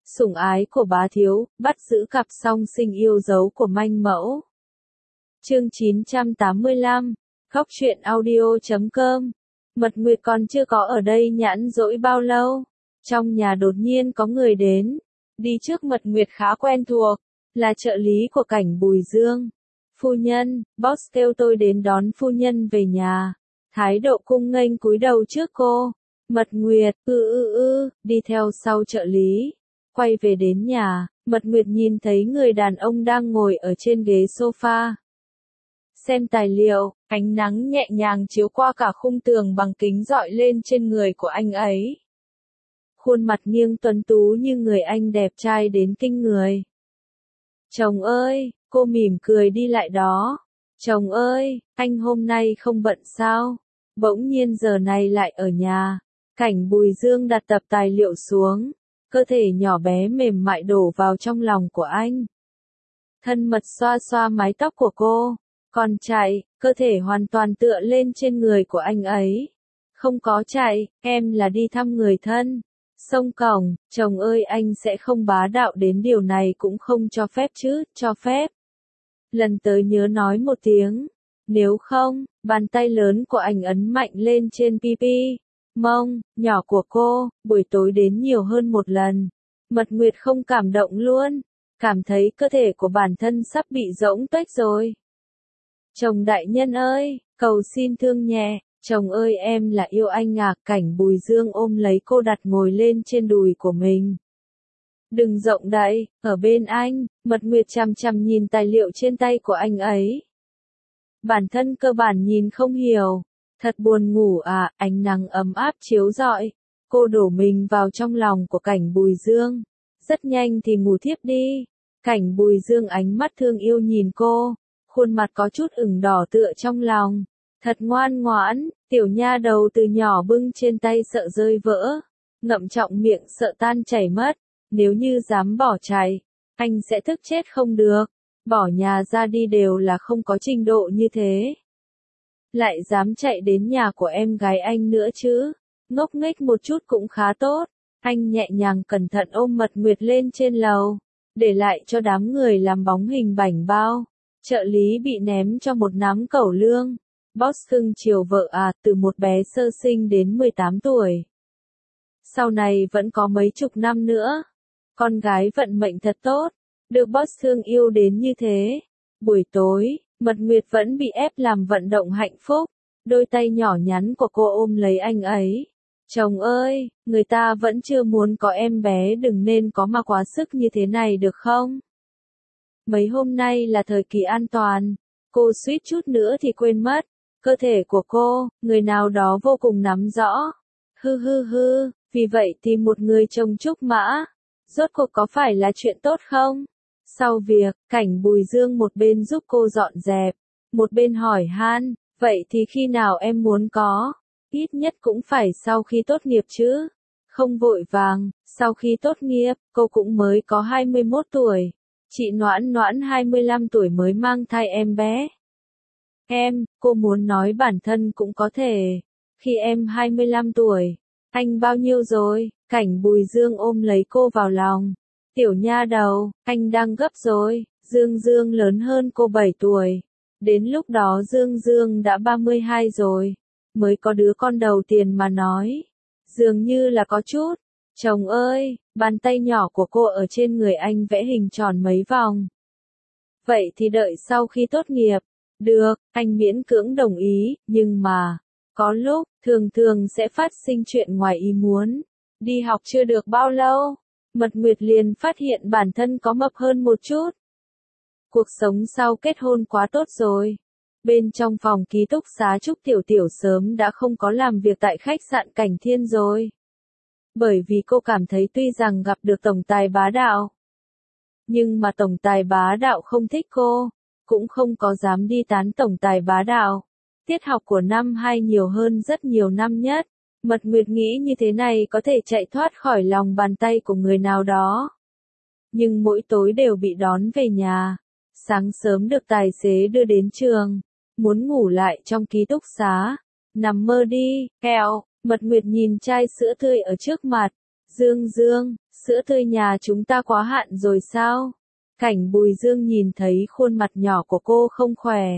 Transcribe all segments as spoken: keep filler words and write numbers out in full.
Sủng ái của bá thiếu, bắt giữ cặp song sinh yêu dấu của manh mẫu. Chương chín trăm tám mươi lăm, Góc truyện audio chấm com. Mật Nguyệt còn chưa có ở đây nhãn dỗi bao lâu. Trong nhà đột nhiên có người đến. Đi trước Mật Nguyệt khá quen thuộc, là trợ lý của Cảnh Bùi Dương. Phu nhân, boss kêu tôi đến đón phu nhân về nhà. Thái độ cung nghênh cúi đầu trước cô. Mật Nguyệt, ư ư ư, đi theo sau trợ lý. Quay về đến nhà, Mật Nguyệt nhìn thấy người đàn ông đang ngồi ở trên ghế sofa. Xem tài liệu, ánh nắng nhẹ nhàng chiếu qua cả khung tường bằng kính rọi lên trên người của anh ấy. Khuôn mặt nghiêng tuấn tú như người anh đẹp trai đến kinh người. Chồng ơi, cô mỉm cười đi lại đó. Chồng ơi, anh hôm nay không bận sao? Bỗng nhiên giờ này lại ở nhà. Cảnh Bùi Dương đặt tập tài liệu xuống. Cơ thể nhỏ bé mềm mại đổ vào trong lòng của anh. Thân mật xoa xoa mái tóc của cô. Còn chạy, cơ thể hoàn toàn tựa lên trên người của anh ấy. Không có chạy, em là đi thăm người thân. Sông cổng, chồng ơi anh sẽ không bá đạo đến điều này cũng không cho phép chứ, cho phép. Lần tới nhớ nói một tiếng. Nếu không, bàn tay lớn của anh ấn mạnh lên trên pi pi. Mông, nhỏ của cô, buổi tối đến nhiều hơn một lần. Mật Nguyệt không cảm động luôn. Cảm thấy cơ thể của bản thân sắp bị rỗng tuếch rồi. Chồng đại nhân ơi, cầu xin thương nhẹ. Chồng ơi em là yêu anh à. Cảnh Bùi Dương ôm lấy cô đặt ngồi lên trên đùi của mình. Đừng rộng đậy, ở bên anh. Mật Nguyệt chằm chằm nhìn tài liệu trên tay của anh ấy. Bản thân cơ bản nhìn không hiểu. Thật buồn ngủ à, ánh nắng ấm áp chiếu rọi. Cô đổ mình vào trong lòng của Cảnh Bùi Dương. Rất nhanh thì ngủ thiếp đi. Cảnh Bùi Dương ánh mắt thương yêu nhìn cô. Khuôn mặt có chút ửng đỏ tựa trong lòng. Thật ngoan ngoãn, tiểu nha đầu từ nhỏ bưng trên tay sợ rơi vỡ. Ngậm trọng miệng sợ tan chảy mất. Nếu như dám bỏ chạy, anh sẽ thức chết không được. Bỏ nhà ra đi đều là không có trình độ như thế. Lại dám chạy đến nhà của em gái anh nữa chứ. Ngốc nghếch một chút cũng khá tốt. Anh nhẹ nhàng cẩn thận ôm Mật Nguyệt lên trên lầu. Để lại cho đám người làm bóng hình bảnh bao. Trợ lý bị ném cho một nắm cẩu lương. Boss cưng chiều vợ à, từ một bé sơ sinh đến mười tám tuổi. Sau này vẫn có mấy chục năm nữa. Con gái vận mệnh thật tốt. Được boss thương yêu đến như thế. Buổi tối, Mật Nguyệt vẫn bị ép làm vận động hạnh phúc. Đôi tay nhỏ nhắn của cô ôm lấy anh ấy. Chồng ơi, người ta vẫn chưa muốn có em bé, đừng nên có mà quá sức như thế này được không? Mấy hôm nay là thời kỳ an toàn. Cô suýt chút nữa thì quên mất. Cơ thể của cô, người nào đó vô cùng nắm rõ. Hư hư hư, vì vậy tìm một người chồng trúc mã. Rốt cuộc có phải là chuyện tốt không? Sau việc, Cảnh Bùi Dương một bên giúp cô dọn dẹp, một bên hỏi han, vậy thì khi nào em muốn có? Ít nhất cũng phải sau khi tốt nghiệp chứ. Không vội vàng, sau khi tốt nghiệp, cô cũng mới có hai mươi mốt tuổi. Chị Noãn Noãn hai mươi lăm tuổi mới mang thai em bé. Em, cô muốn nói bản thân cũng có thể. Khi em hai mươi lăm tuổi, anh bao nhiêu rồi? Cảnh Bùi Dương ôm lấy cô vào lòng. Tiểu nha đầu, anh đang gấp rồi. Dương Dương lớn hơn cô bảy tuổi. Đến lúc đó Dương Dương đã ba mươi hai rồi. Mới có đứa con đầu tiền mà nói. Dường như là có chút. Chồng ơi, bàn tay nhỏ của cô ở trên người anh vẽ hình tròn mấy vòng. Vậy thì đợi sau khi tốt nghiệp. Được, anh miễn cưỡng đồng ý, nhưng mà, có lúc, thường thường sẽ phát sinh chuyện ngoài ý muốn. Đi học chưa được bao lâu, Mật Nguyệt liền phát hiện bản thân có mập hơn một chút. Cuộc sống sau kết hôn quá tốt rồi. Bên trong phòng ký túc xá Trúc Tiểu Tiểu sớm đã không có làm việc tại khách sạn Cảnh Thiên rồi. Bởi vì cô cảm thấy tuy rằng gặp được tổng tài bá đạo, nhưng mà tổng tài bá đạo không thích cô, cũng không có dám đi tán tổng tài bá đạo. Tiết học của năm hai nhiều hơn rất nhiều năm nhất. Mật Nguyệt nghĩ như thế này có thể chạy thoát khỏi lòng bàn tay của người nào đó. Nhưng mỗi tối đều bị đón về nhà. Sáng sớm được tài xế đưa đến trường. Muốn ngủ lại trong ký túc xá. Nằm mơ đi, kẹo. Mật Nguyệt nhìn chai sữa tươi ở trước mặt. Dương Dương, Sữa tươi nhà chúng ta quá hạn rồi sao? Cảnh Bùi Dương nhìn thấy khuôn mặt nhỏ của cô không khỏe.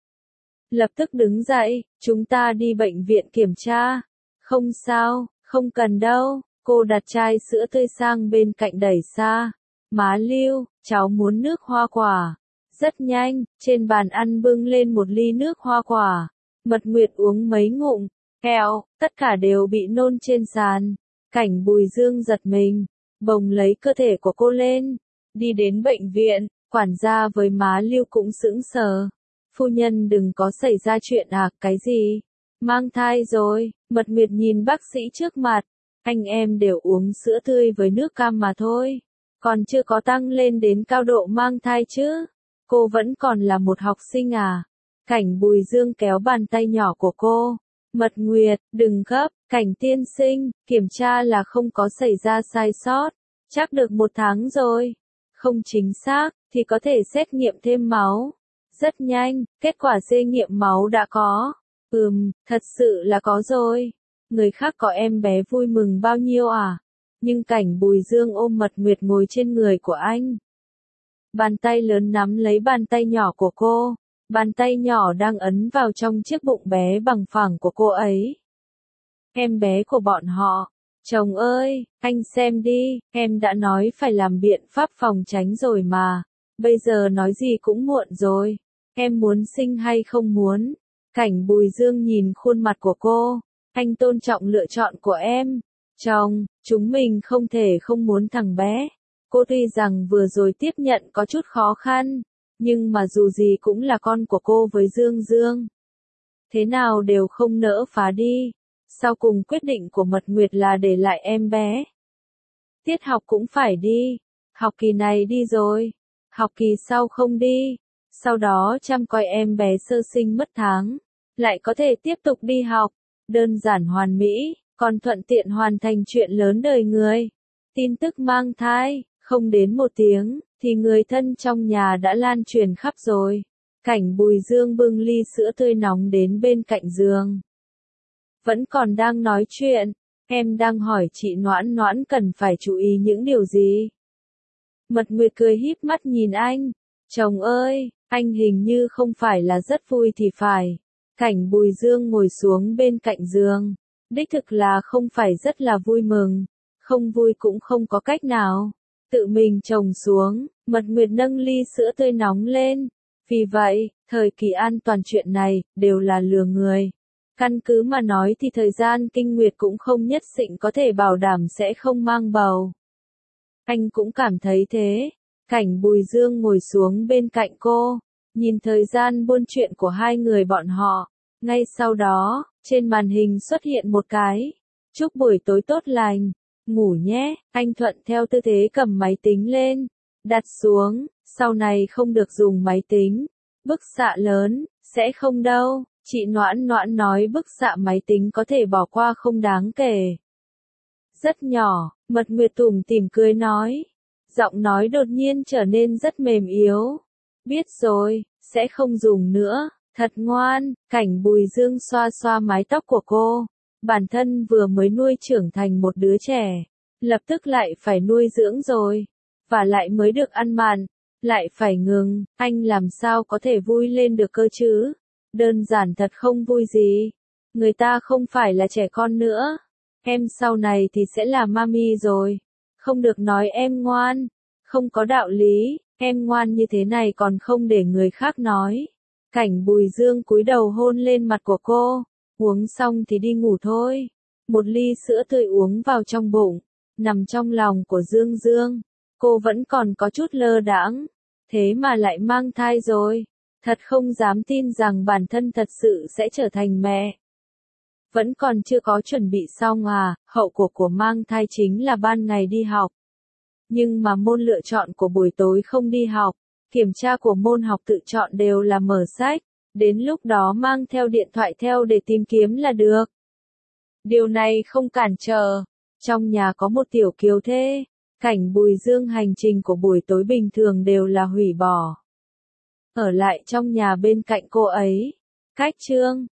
Lập tức đứng dậy, chúng ta đi bệnh viện kiểm tra. Không sao, không cần đâu, cô đặt chai sữa tươi sang bên cạnh đẩy xa. Má Lưu, cháu muốn nước hoa quả. Rất nhanh, trên bàn ăn bưng lên một ly nước hoa quả. Mật Nguyệt uống mấy ngụm, kẹo, tất cả đều bị nôn trên sàn. Cảnh Bùi Dương giật mình, bồng lấy cơ thể của cô lên, đi đến bệnh viện, quản gia với má Lưu cũng sững sờ. Phu nhân đừng có xảy ra chuyện à, cái gì? Mang thai rồi, Mật Nguyệt nhìn bác sĩ trước mặt, anh em đều uống sữa tươi với nước cam mà thôi, còn chưa có tăng lên đến cao độ mang thai chứ. Cô vẫn còn là một học sinh à? Cảnh Bùi Dương kéo bàn tay nhỏ của cô. Mật Nguyệt, đừng gấp, Cảnh tiên sinh, kiểm tra là không có xảy ra sai sót. Chắc được một tháng rồi. Không chính xác, thì có thể xét nghiệm thêm máu. Rất nhanh, kết quả xét nghiệm máu đã có. Ừm, thật sự là có rồi. Người khác có em bé vui mừng bao nhiêu à? Nhưng Cảnh Bùi Dương ôm Mật Nguyệt ngồi trên người của anh. Bàn tay lớn nắm lấy bàn tay nhỏ của cô. Bàn tay nhỏ đang ấn vào trong chiếc bụng bé bằng phẳng của cô ấy. Em bé của bọn họ. Chồng ơi, anh xem đi, em đã nói phải làm biện pháp phòng tránh rồi mà. Bây giờ nói gì cũng muộn rồi. Em muốn sinh hay không muốn? Cảnh Bùi Dương nhìn khuôn mặt của cô. Anh tôn trọng lựa chọn của em. Chồng, chúng mình không thể không muốn thằng bé. Cô tuy rằng vừa rồi tiếp nhận có chút khó khăn, nhưng mà dù gì cũng là con của cô với Dương Dương. Thế nào đều không nỡ phá đi. Sau cùng quyết định của Mật Nguyệt là để lại em bé. Tiết học cũng phải đi. Học kỳ này đi rồi. Học kỳ sau không đi. Sau đó chăm coi em bé sơ sinh mất tháng. Lại có thể tiếp tục đi học. Đơn giản hoàn mỹ, còn thuận tiện hoàn thành chuyện lớn đời người. Tin tức mang thai, không đến một tiếng, thì người thân trong nhà đã lan truyền khắp rồi. Cảnh Bùi Dương bưng ly sữa tươi nóng đến bên cạnh giường. Vẫn còn đang nói chuyện, em đang hỏi chị Noãn Noãn cần phải chú ý những điều gì. Mật Nguyệt cười híp mắt nhìn anh. Chồng ơi, anh hình như không phải là rất vui thì phải. Cảnh Bùi Dương ngồi xuống bên cạnh giường. Đích thực là không phải rất là vui mừng. Không vui cũng không có cách nào. Tự mình chồng xuống, Mật Nguyệt nâng ly sữa tươi nóng lên. Vì vậy, thời kỳ an toàn chuyện này, đều là lừa người. Căn cứ mà nói thì thời gian kinh nguyệt cũng không nhất định có thể bảo đảm sẽ không mang bầu. Anh cũng cảm thấy thế. Cảnh Bùi Dương ngồi xuống bên cạnh cô, nhìn thời gian buôn chuyện của hai người bọn họ. Ngay sau đó, trên màn hình xuất hiện một cái. Chúc buổi tối tốt lành. Ngủ nhé, anh thuận theo tư thế cầm máy tính lên. Đặt xuống, sau này không được dùng máy tính. Bức xạ lớn, sẽ không đâu. Chị Noãn Noãn nói bức xạ máy tính có thể bỏ qua không đáng kể. Rất nhỏ, Mật Nguyệt tủm tỉm cười nói. Giọng nói đột nhiên trở nên rất mềm yếu. Biết rồi, sẽ không dùng nữa, thật ngoan. Cảnh Bùi Dương xoa xoa mái tóc của cô. Bản thân vừa mới nuôi trưởng thành một đứa trẻ, lập tức lại phải nuôi dưỡng rồi. Và lại mới được ăn mặn, lại phải ngừng, anh làm sao có thể vui lên được cơ chứ? Đơn giản thật không vui gì. Người ta không phải là trẻ con nữa. Em sau này thì sẽ là mami rồi. Không được nói em ngoan. Không có đạo lý, em ngoan như thế này còn không để người khác nói. Cảnh Bùi Dương cúi đầu hôn lên mặt của cô. Uống xong thì đi ngủ thôi. Một ly sữa tươi uống vào trong bụng. Nằm trong lòng của Dương Dương. Cô vẫn còn có chút lơ đãng. Thế mà lại mang thai rồi. Thật không dám tin rằng bản thân thật sự sẽ trở thành mẹ. Vẫn còn chưa có chuẩn bị xong à, hậu果của mang thai chính là ban ngày đi học. Nhưng mà môn lựa chọn của buổi tối không đi học, kiểm tra của môn học tự chọn đều là mở sách, đến lúc đó mang theo điện thoại theo để tìm kiếm là được. Điều này không cản trở. Trong nhà có một tiểu kiều thê, Cảnh Bùi Dương hành trình của buổi tối bình thường đều là hủy bỏ. Ở lại trong nhà bên cạnh cô ấy. Cách chương